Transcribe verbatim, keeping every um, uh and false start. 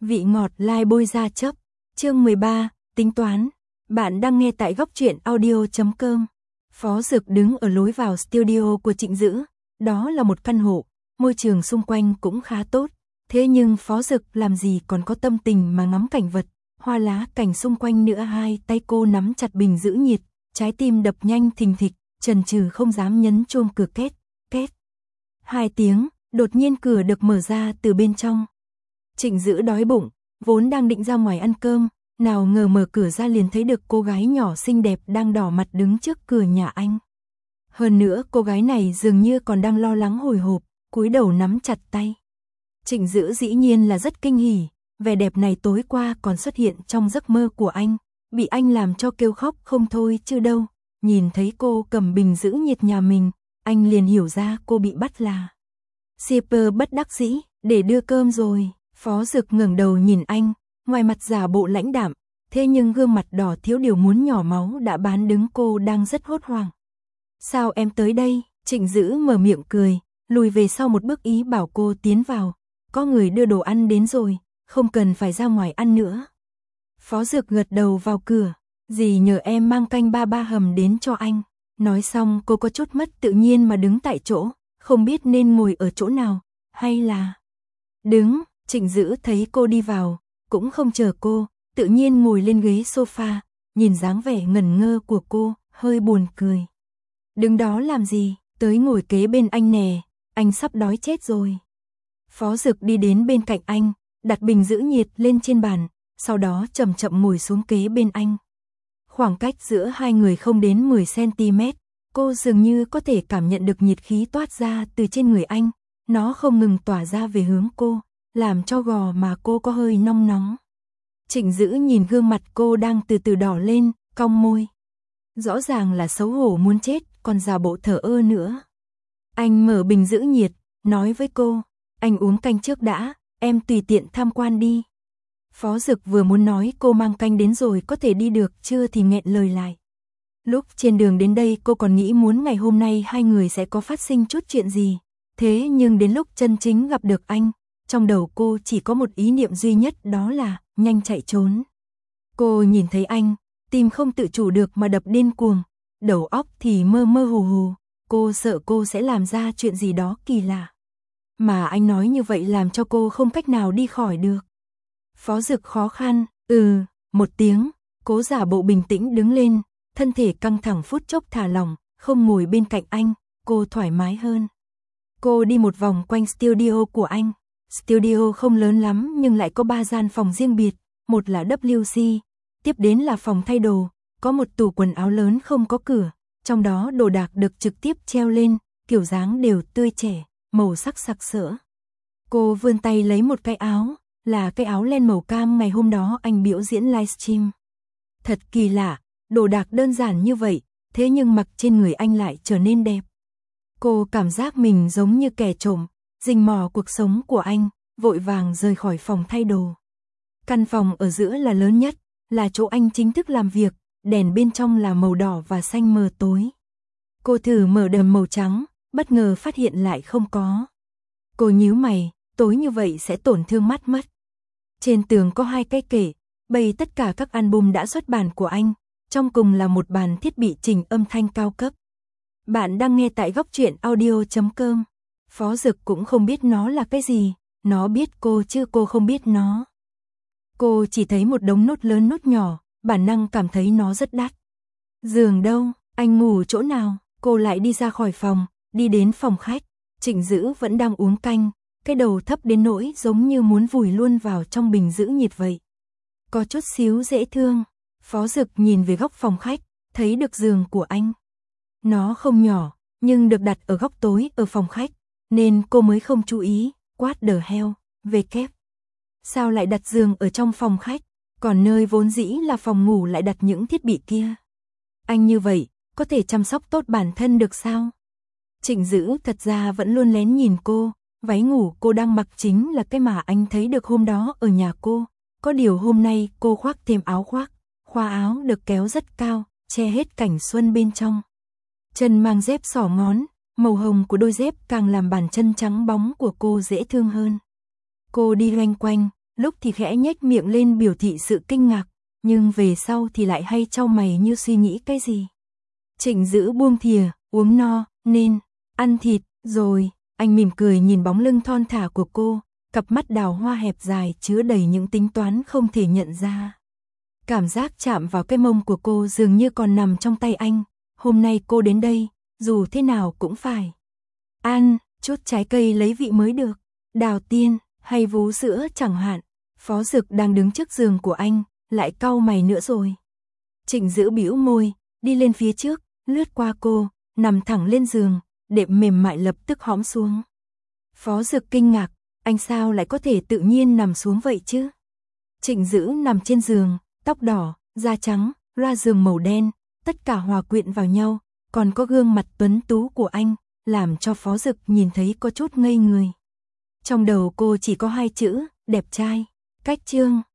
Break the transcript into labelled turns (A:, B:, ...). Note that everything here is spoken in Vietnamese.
A: Vị ngọt lai bôi ra chấp. Chương mười ba, tính toán. Bạn đang nghe tại góc truyện audio chấm com. Phó Dực đứng ở lối vào studio của Trịnh Dữ. Đó là một căn hộ, môi trường xung quanh cũng khá tốt. Thế nhưng Phó Dực làm gì còn có tâm tình mà ngắm cảnh vật, hoa lá cảnh xung quanh nữa. Hai tay cô nắm chặt bình giữ nhiệt, trái tim đập nhanh thình thịch, chần chừ không dám nhấn chuông cửa. Két, két. Hai tiếng, đột nhiên cửa được mở ra từ bên trong. Trịnh Dữ đói bụng, vốn đang định ra ngoài ăn cơm, nào ngờ mở cửa ra liền thấy được cô gái nhỏ xinh đẹp đang đỏ mặt đứng trước cửa nhà anh. Hơn nữa cô gái này dường như còn đang lo lắng hồi hộp, cúi đầu nắm chặt tay. Trịnh Dữ dĩ nhiên là rất kinh hỉ, vẻ đẹp này tối qua còn xuất hiện trong giấc mơ của anh, bị anh làm cho kêu khóc không thôi chứ đâu. Nhìn thấy cô cầm bình giữ nhiệt nhà mình, anh liền hiểu ra cô bị bắt là shipper bất đắc dĩ, để đưa cơm rồi. Phó Dực ngẩng đầu nhìn anh, ngoài mặt giả bộ lãnh đạm, thế nhưng gương mặt đỏ thiếu điều muốn nhỏ máu đã bán đứng cô đang rất hốt hoảng. Sao em tới đây? Trịnh Dữ mở miệng cười, lùi về sau một bước ý bảo cô tiến vào. Có người đưa đồ ăn đến rồi, không cần phải ra ngoài ăn nữa. Phó Dực gật đầu vào cửa, dì nhờ em mang canh ba ba hầm đến cho anh. Nói xong cô có chút mất tự nhiên mà đứng tại chỗ, không biết nên ngồi ở chỗ nào, hay là đứng. Trịnh Dữ thấy cô đi vào, cũng không chờ cô, tự nhiên ngồi lên ghế sofa, nhìn dáng vẻ ngẩn ngơ của cô, hơi buồn cười. Đứng đó làm gì, tới ngồi kế bên anh nè, anh sắp đói chết rồi. Phó Dực đi đến bên cạnh anh, đặt bình giữ nhiệt lên trên bàn, sau đó chậm chậm ngồi xuống kế bên anh. Khoảng cách giữa hai người không đến mười xăng-ti-mét, cô dường như có thể cảm nhận được nhiệt khí toát ra từ trên người anh, nó không ngừng tỏa ra về hướng cô, làm cho gò mà cô có hơi nóng nóng. Trịnh Dữ nhìn gương mặt cô đang từ từ đỏ lên, cong môi. Rõ ràng là xấu hổ muốn chết, còn giả bộ thờ ơ nữa. Anh mở bình giữ nhiệt, nói với cô, anh uống canh trước đã, em tùy tiện tham quan đi. Phó Dực vừa muốn nói cô mang canh đến rồi có thể đi được chưa thì nghẹn lời lại. Lúc trên đường đến đây cô còn nghĩ muốn ngày hôm nay hai người sẽ có phát sinh chút chuyện gì. Thế nhưng đến lúc chân chính gặp được anh, trong đầu cô chỉ có một ý niệm duy nhất, đó là nhanh chạy trốn. Cô nhìn thấy anh, tim không tự chủ được mà đập điên cuồng, đầu óc thì mơ mơ hồ hồ, cô sợ cô sẽ làm ra chuyện gì đó kỳ lạ. Mà anh nói như vậy làm cho cô không cách nào đi khỏi được. Phó Dực khó khăn, ừ, một tiếng, cố giả bộ bình tĩnh đứng lên, thân thể căng thẳng phút chốc thả lỏng, không ngồi bên cạnh anh, cô thoải mái hơn. Cô đi một vòng quanh studio của anh. Studio không lớn lắm nhưng lại có ba gian phòng riêng biệt, một là vê xê, tiếp đến là phòng thay đồ, có một tủ quần áo lớn không có cửa, trong đó đồ đạc được trực tiếp treo lên, kiểu dáng đều tươi trẻ, màu sắc sặc sỡ. Cô vươn tay lấy một cái áo, là cái áo len màu cam ngày hôm đó anh biểu diễn livestream. Thật kỳ lạ, đồ đạc đơn giản như vậy, thế nhưng mặc trên người anh lại trở nên đẹp. Cô cảm giác mình giống như kẻ trộm, rình mò cuộc sống của anh, vội vàng rời khỏi phòng thay đồ. Căn phòng ở giữa là lớn nhất, là chỗ anh chính thức làm việc, đèn bên trong là màu đỏ và xanh mờ tối. Cô thử mở đèn màu trắng, bất ngờ phát hiện lại không có. Cô nhíu mày, tối như vậy sẽ tổn thương mắt mất. Trên tường có hai cái kệ, bày tất cả các album đã xuất bản của anh, trong cùng là một bàn thiết bị chỉnh âm thanh cao cấp. Bạn đang nghe tại góc truyện audio chấm com. Phó Dực cũng không biết nó là cái gì, nó biết cô chứ cô không biết nó. Cô chỉ thấy một đống nốt lớn nốt nhỏ, bản năng cảm thấy nó rất đắt. Giường đâu, anh ngủ chỗ nào? Cô lại đi ra khỏi phòng, đi đến phòng khách. Trịnh Dữ vẫn đang uống canh, cái đầu thấp đến nỗi giống như muốn vùi luôn vào trong bình giữ nhiệt vậy. Có chút xíu dễ thương. Phó Dực nhìn về góc phòng khách, thấy được giường của anh. Nó không nhỏ, nhưng được đặt ở góc tối ở phòng khách, nên cô mới không chú ý. What the hell, về kép. Sao lại đặt giường ở trong phòng khách, còn nơi vốn dĩ là phòng ngủ lại đặt những thiết bị kia. Anh như vậy, có thể chăm sóc tốt bản thân được sao? Trịnh Dữ thật ra vẫn luôn lén nhìn cô, váy ngủ cô đang mặc chính là cái mà anh thấy được hôm đó ở nhà cô. Có điều hôm nay cô khoác thêm áo khoác, khoa áo được kéo rất cao, che hết cảnh xuân bên trong. Chân mang dép xỏ ngón, màu hồng của đôi dép càng làm bàn chân trắng bóng của cô dễ thương hơn. Cô đi loanh quanh, lúc thì khẽ nhếch miệng lên biểu thị sự kinh ngạc, nhưng về sau thì lại hay chau mày như suy nghĩ cái gì. Trịnh Dữ buông thìa, uống no, nên ăn thịt, rồi, anh mỉm cười nhìn bóng lưng thon thả của cô, cặp mắt đào hoa hẹp dài chứa đầy những tính toán không thể nhận ra. Cảm giác chạm vào cái mông của cô dường như còn nằm trong tay anh, hôm nay cô đến đây, dù thế nào cũng phải ăn chút trái cây lấy vị mới được, đào tiên hay vú sữa chẳng hạn. Phó Dực đang đứng trước giường của anh, lại cau mày nữa rồi. Trịnh Dữ bĩu môi, đi lên phía trước, lướt qua cô, nằm thẳng lên giường, đệm mềm mại lập tức hõm xuống. Phó Dực kinh ngạc, anh sao lại có thể tự nhiên nằm xuống vậy chứ? Trịnh Dữ nằm trên giường, tóc đỏ, da trắng, loa giường màu đen, tất cả hòa quyện vào nhau, còn có gương mặt tuấn tú của anh, làm cho Phó Dực nhìn thấy có chút ngây người. Trong đầu cô chỉ có hai chữ, đẹp trai. Cách chương